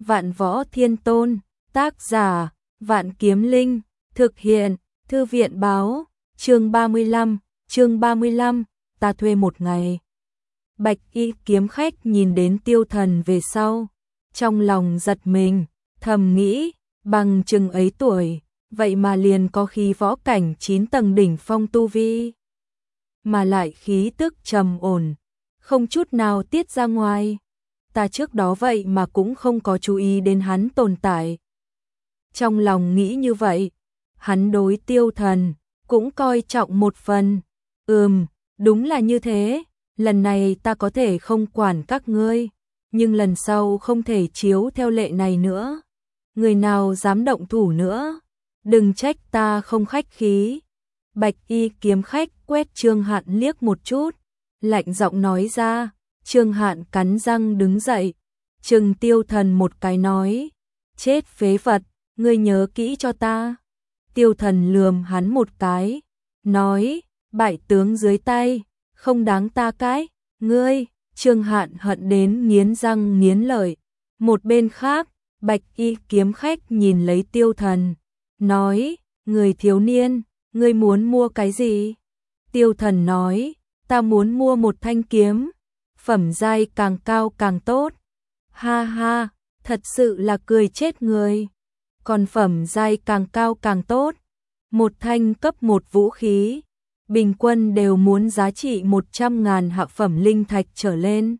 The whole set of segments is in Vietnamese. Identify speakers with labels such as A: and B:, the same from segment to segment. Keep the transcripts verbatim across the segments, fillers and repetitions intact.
A: Vạn Võ Thiên Tôn, tác giả, Vạn Kiếm Linh, thực hiện, Thư viện báo, chương ba mươi lăm, chương ba mươi lăm, ta thuê một ngày. Bạch y kiếm khách nhìn đến Tiêu Thần về sau, trong lòng giật mình, thầm nghĩ, bằng chừng ấy tuổi, vậy mà liền có khí võ cảnh chín tầng đỉnh phong tu vi. Mà lại khí tức trầm ổn, không chút nào tiết ra ngoài. Ta trước đó vậy mà cũng không có chú ý đến hắn tồn tại. Trong lòng nghĩ như vậy, hắn đối Tiêu Thần cũng coi trọng một phần. Ừm, đúng là như thế, lần này ta có thể không quản các ngươi, nhưng lần sau không thể chiếu theo lệ này nữa. Người nào dám động thủ nữa, đừng trách ta không khách khí. Bạch y kiếm khách quét Trương Hạn liếc một chút, lạnh giọng nói ra. Trương Hạn cắn răng đứng dậy, trừng Tiêu Thần một cái nói, chết phế vật, ngươi nhớ kỹ cho ta. Tiêu Thần lườm hắn một cái, nói, bại tướng dưới tay, không đáng ta cái, ngươi. Trương Hạn hận đến nghiến răng nghiến lợi. Một bên khác, Bạch y kiếm khách nhìn lấy Tiêu Thần, nói, người thiếu niên, ngươi muốn mua cái gì? Tiêu Thần nói, ta muốn mua một thanh kiếm, phẩm giai càng cao càng tốt. Ha ha, thật sự là cười chết người. Còn phẩm giai càng cao càng tốt, một thanh cấp một vũ khí, bình quân đều muốn giá trị một trăm ngàn hạ phẩm linh thạch trở lên.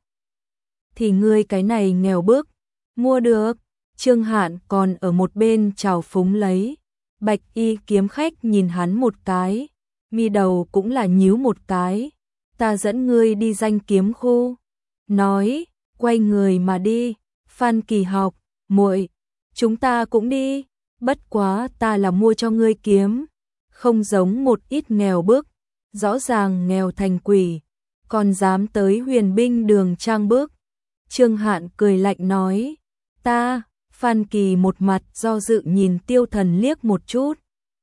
A: Thì ngươi cái này nghèo bức, mua được. Trương Hạn còn ở một bên trào phúng lấy. Bạch y kiếm khách nhìn hắn một cái, mi đầu cũng là nhíu một cái. Ta dẫn ngươi đi danh kiếm khu. Nói, quay người mà đi. Phan Kỳ Học, muội, chúng ta cũng đi. Bất quá ta là mua cho ngươi kiếm, không giống một ít nghèo bức, rõ ràng nghèo thành quỷ, còn dám tới Huyền Binh Đường trang bức. Trương Hạn cười lạnh nói, ta. Phan Kỳ một mặt do dự nhìn Tiêu Thần liếc một chút.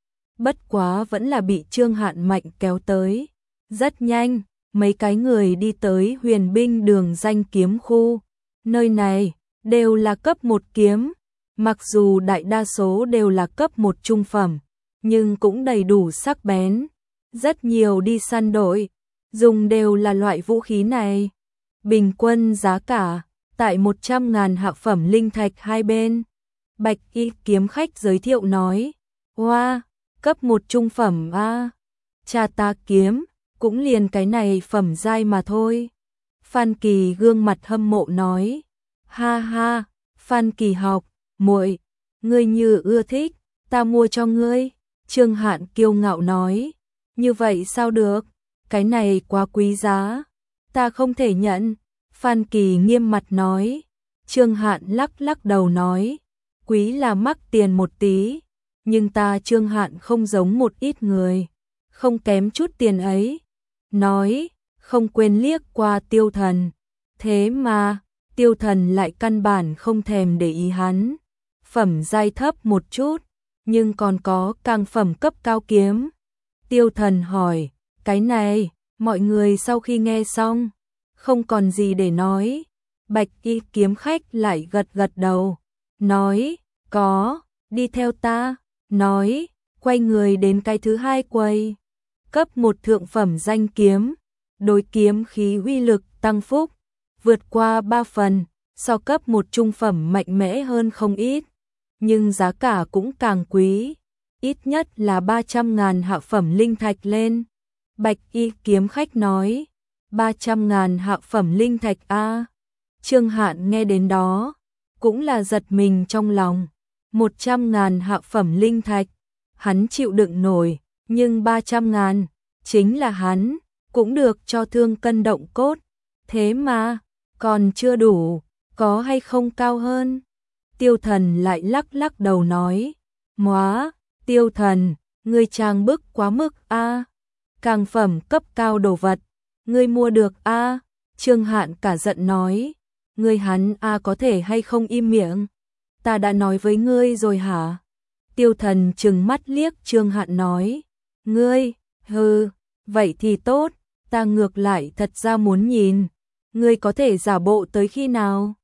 A: Bất quá vẫn là bị Trương Hạn mạnh kéo tới. Rất nhanh, mấy cái người đi tới Huyền Binh Đường danh kiếm khu. Nơi này đều là cấp một kiếm, mặc dù đại đa số đều là cấp một trung phẩm, nhưng cũng đầy đủ sắc bén. Rất nhiều đi săn đội dùng đều là loại vũ khí này. Bình quân giá cả tại một trăm ngàn hạ phẩm linh thạch hai bên. Bạch y kiếm khách giới thiệu nói, hoa, cấp một trung phẩm a, cha ta kiếm, cũng liền cái này phẩm giai mà thôi. Phan Kỳ gương mặt hâm mộ nói, ha ha, Phan Kỳ Học, muội, ngươi như ưa thích, ta mua cho ngươi. Trương Hạn kiêu ngạo nói, như vậy sao được, cái này quá quý giá, ta không thể nhận. Phan Kỳ nghiêm mặt nói. Trương Hạn lắc lắc đầu nói, quý là mắc tiền một tí, nhưng ta Trương Hạn không giống một ít người, không kém chút tiền ấy. Nói, không quên liếc qua Tiêu Thần, thế mà Tiêu Thần lại căn bản không thèm để ý hắn. Phẩm giai thấp một chút, nhưng còn có càng phẩm cấp cao kiếm. Tiêu Thần hỏi, cái này, mọi người sau khi nghe xong, không còn gì để nói. Bạch y kiếm khách lại gật gật đầu, nói, có, đi theo ta. Nói, quay người đến cái thứ hai quầy. Cấp một thượng phẩm danh kiếm, đối kiếm khí uy lực tăng phúc, vượt qua ba phần, so cấp một trung phẩm mạnh mẽ hơn không ít, nhưng giá cả cũng càng quý, ít nhất là ba trăm ngàn hạ phẩm linh thạch lên. Bạch y kiếm khách nói, ba trăm ngàn hạ phẩm linh thạch a. Trương Hạn nghe đến đó, cũng là giật mình trong lòng. Một trăm ngàn hạ phẩm linh thạch, hắn chịu đựng nổi, nhưng ba trăm ngàn, chính là hắn, cũng được cho thương cân động cốt. Thế mà, còn chưa đủ, có hay không cao hơn? Tiêu Thần lại lắc lắc đầu nói, móa, Tiêu Thần, ngươi trang bức quá mức a. Càng phẩm cấp cao đồ vật, ngươi mua được a. Trương Hạn cả giận nói, ngươi hắn a có thể hay không im miệng? Ta đã nói với ngươi rồi hả? Tiêu Thần trừng mắt liếc Trương Hạn nói, ngươi, hừ, vậy thì tốt, ta ngược lại thật ra muốn nhìn, ngươi có thể giả bộ tới khi nào?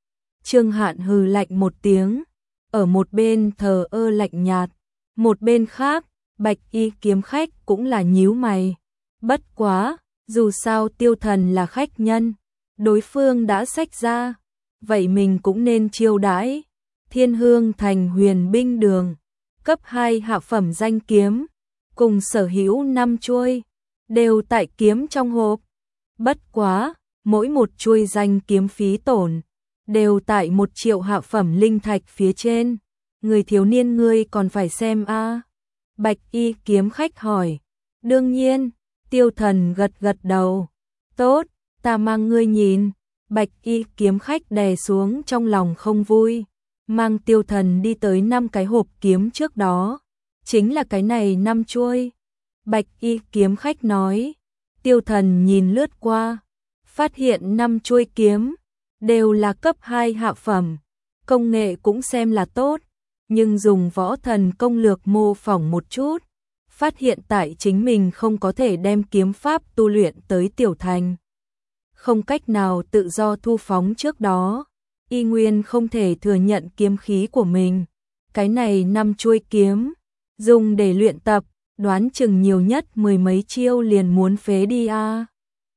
A: Trương Hạn hừ lạnh một tiếng, ở một bên thờ ơ lạnh nhạt, một bên khác, Bạch Y kiếm khách cũng là nhíu mày. Bất quá, dù sao Tiêu Thần là khách nhân, đối phương đã xách ra, vậy mình cũng nên chiêu đãi. Thiên Hương Thành Huyền Binh Đường, cấp hai hạ phẩm danh kiếm, cùng sở hữu năm chuôi, đều tại kiếm trong hộp. Bất quá, mỗi một chuôi danh kiếm phí tổn, đều tại một triệu hạ phẩm linh thạch phía trên. Người thiếu niên ngươi còn phải xem a à? Bạch Y kiếm khách hỏi. Đương nhiên, Tiêu Thần gật gật đầu. Tốt, ta mang ngươi nhìn. Bạch Y kiếm khách đè xuống trong lòng không vui, mang Tiêu Thần đi tới năm cái hộp kiếm trước đó. Chính là cái này năm chuôi. Bạch Y kiếm khách nói. Tiêu Thần nhìn lướt qua, phát hiện năm chuôi kiếm đều là cấp hai hạ phẩm, công nghệ cũng xem là tốt, nhưng dùng võ thần công lược mô phỏng một chút, phát hiện tại chính mình không có thể đem kiếm pháp tu luyện tới tiểu thành. Không cách nào tự do thu phóng trước đó, y nguyên không thể thừa nhận kiếm khí của mình. Cái này năm chuôi kiếm, dùng để luyện tập, đoán chừng nhiều nhất mười mấy chiêu liền muốn phế đi a. À.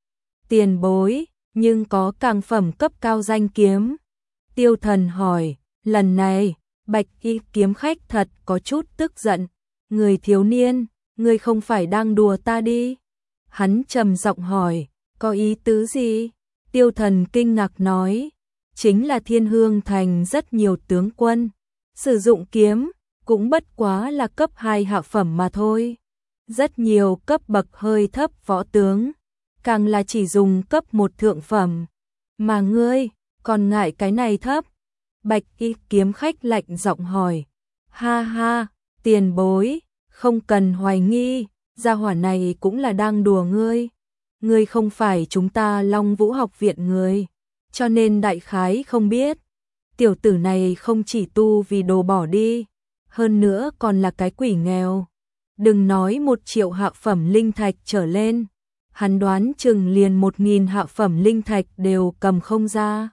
A: Tiền bối, nhưng có càng phẩm cấp cao danh kiếm. Tiêu Thần hỏi, lần này, Bạch Y kiếm khách thật có chút tức giận. Người thiếu niên, ngươi không phải đang đùa ta đi? Hắn trầm giọng hỏi, có ý tứ gì? Tiêu Thần kinh ngạc nói, chính là Thiên Hương Thành rất nhiều tướng quân, sử dụng kiếm, cũng bất quá là cấp hai hạ phẩm mà thôi. Rất nhiều cấp bậc hơi thấp võ tướng, càng là chỉ dùng cấp một thượng phẩm. Mà ngươi, còn ngại cái này thấp? Bạch Y kiếm khách lạnh giọng hỏi. Ha ha, tiền bối, không cần hoài nghi, gia hỏa này cũng là đang đùa ngươi. Ngươi không phải chúng ta Long Vũ học viện người, cho nên đại khái không biết. Tiểu tử này không chỉ tu vì đồ bỏ đi, hơn nữa còn là cái quỷ nghèo. Đừng nói một triệu hạ phẩm linh thạch trở lên, hắn đoán chừng liền một nghìn hạ phẩm linh thạch đều cầm không ra.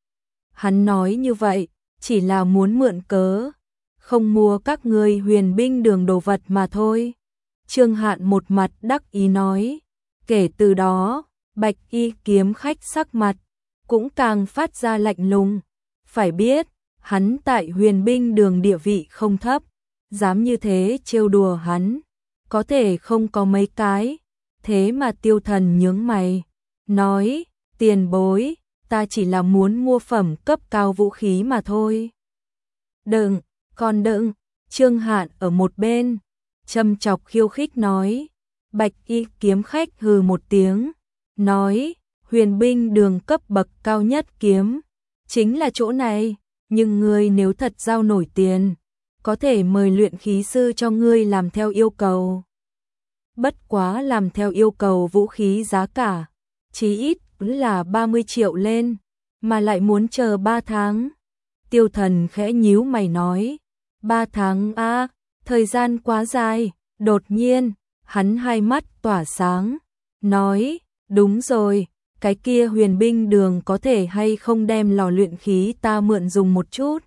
A: Hắn nói như vậy, chỉ là muốn mượn cớ, không mua các ngươi Huyền Binh Đường đồ vật mà thôi. Trương Hạn một mặt đắc ý nói. Kể từ đó, Bạch Y kiếm khách sắc mặt cũng càng phát ra lạnh lùng. Phải biết, hắn tại Huyền Binh Đường địa vị không thấp, dám như thế trêu đùa hắn, có thể không có mấy cái. Thế mà Tiêu Thần nhướng mày, nói, tiền bối, ta chỉ là muốn mua phẩm cấp cao vũ khí mà thôi. Đừng, còn đừng. Trương Hạn ở một bên, châm chọc khiêu khích nói. Bạch Y kiếm khách hừ một tiếng, nói, Huyền Binh Đường cấp bậc cao nhất kiếm, chính là chỗ này, nhưng ngươi nếu thật giao nổi tiền, có thể mời luyện khí sư cho ngươi làm theo yêu cầu. Bất quá làm theo yêu cầu vũ khí giá cả, chí ít là ba mươi triệu lên, mà lại muốn chờ ba tháng. Tiêu Thần khẽ nhíu mày nói, ba tháng a, à, thời gian quá dài. Đột nhiên, hắn hai mắt tỏa sáng, nói, đúng rồi, cái kia Huyền Binh Đường có thể hay không đem lò luyện khí ta mượn dùng một chút?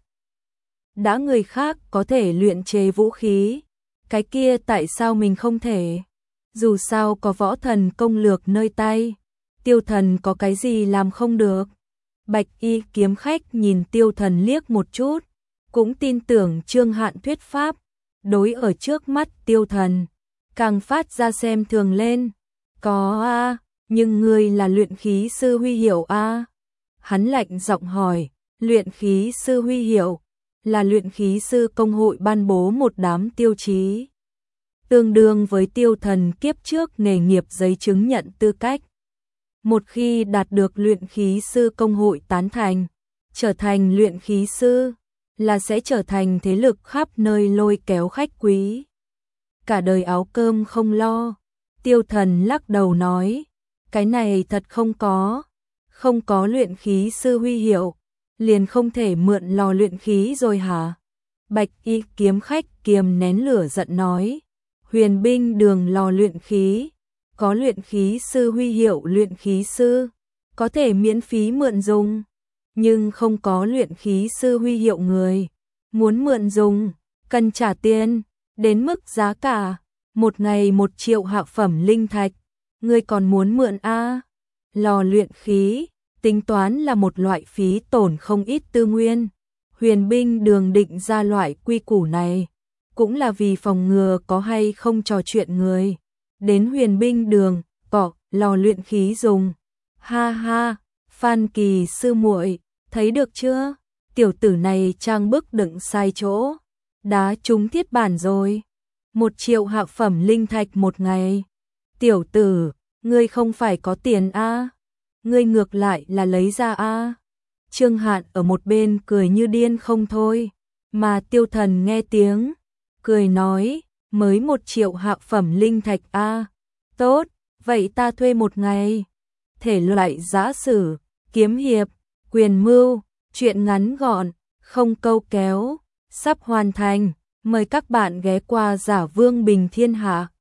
A: Đã người khác có thể luyện chế vũ khí, cái kia tại sao mình không thể? Dù sao có võ thần công lược nơi tay, Tiêu Thần có cái gì làm không được? Bạch Y kiếm khách nhìn Tiêu Thần liếc một chút, cũng tin tưởng Trương Hạn thuyết pháp, đối ở trước mắt Tiêu Thần, càng phát ra xem thường lên. Có a, à, nhưng ngươi là luyện khí sư huy hiệu a? À? Hắn lạnh giọng hỏi. Luyện khí sư huy hiệu là luyện khí sư công hội ban bố một đám tiêu chí, tương đương với Tiêu Thần kiếp trước nghề nghiệp giấy chứng nhận tư cách. Một khi đạt được luyện khí sư công hội tán thành, trở thành luyện khí sư, là sẽ trở thành thế lực khắp nơi lôi kéo khách quý, cả đời áo cơm không lo. Tiêu Thần lắc đầu nói, cái này thật không có, không có luyện khí sư huy hiệu, liền không thể mượn lò luyện khí rồi hả? Bạch Y kiếm khách kiềm nén lửa giận nói, Huyền Binh Đường lò luyện khí, có luyện khí sư huy hiệu luyện khí sư, có thể miễn phí mượn dùng. nhưng không có luyện khí sư huy hiệu người. Muốn mượn dùng, cần trả tiền, đến mức giá cả, một ngày một triệu hạ phẩm linh thạch. Ngươi còn muốn mượn a? Lò luyện khí, tính toán là một loại phí tổn không ít tư nguyên. Huyền binh đường định ra loại quy củ này, cũng là vì phòng ngừa có hay không trò chuyện người. Đến huyền binh đường, có lò luyện khí dùng. Ha ha, Phan Kỳ sư muội, thấy được chưa? Tiểu tử này trang bức đựng sai chỗ. Đá trúng thiết bản rồi. Một triệu hạ phẩm linh thạch một ngày. Tiểu tử, ngươi không phải có tiền a? Ngươi ngược lại là lấy ra a. Trương Hạn ở một bên cười như điên không thôi, mà Tiêu Thần nghe tiếng, cười nói, mới một triệu hạ phẩm linh thạch a. Tốt, vậy ta thuê một ngày. Thể loại giã sử, kiếm hiệp, quyền mưu, truyện ngắn gọn, không câu kéo, sắp hoàn thành. Mời các bạn ghé qua Giả Vương Bình Thiên Hạ.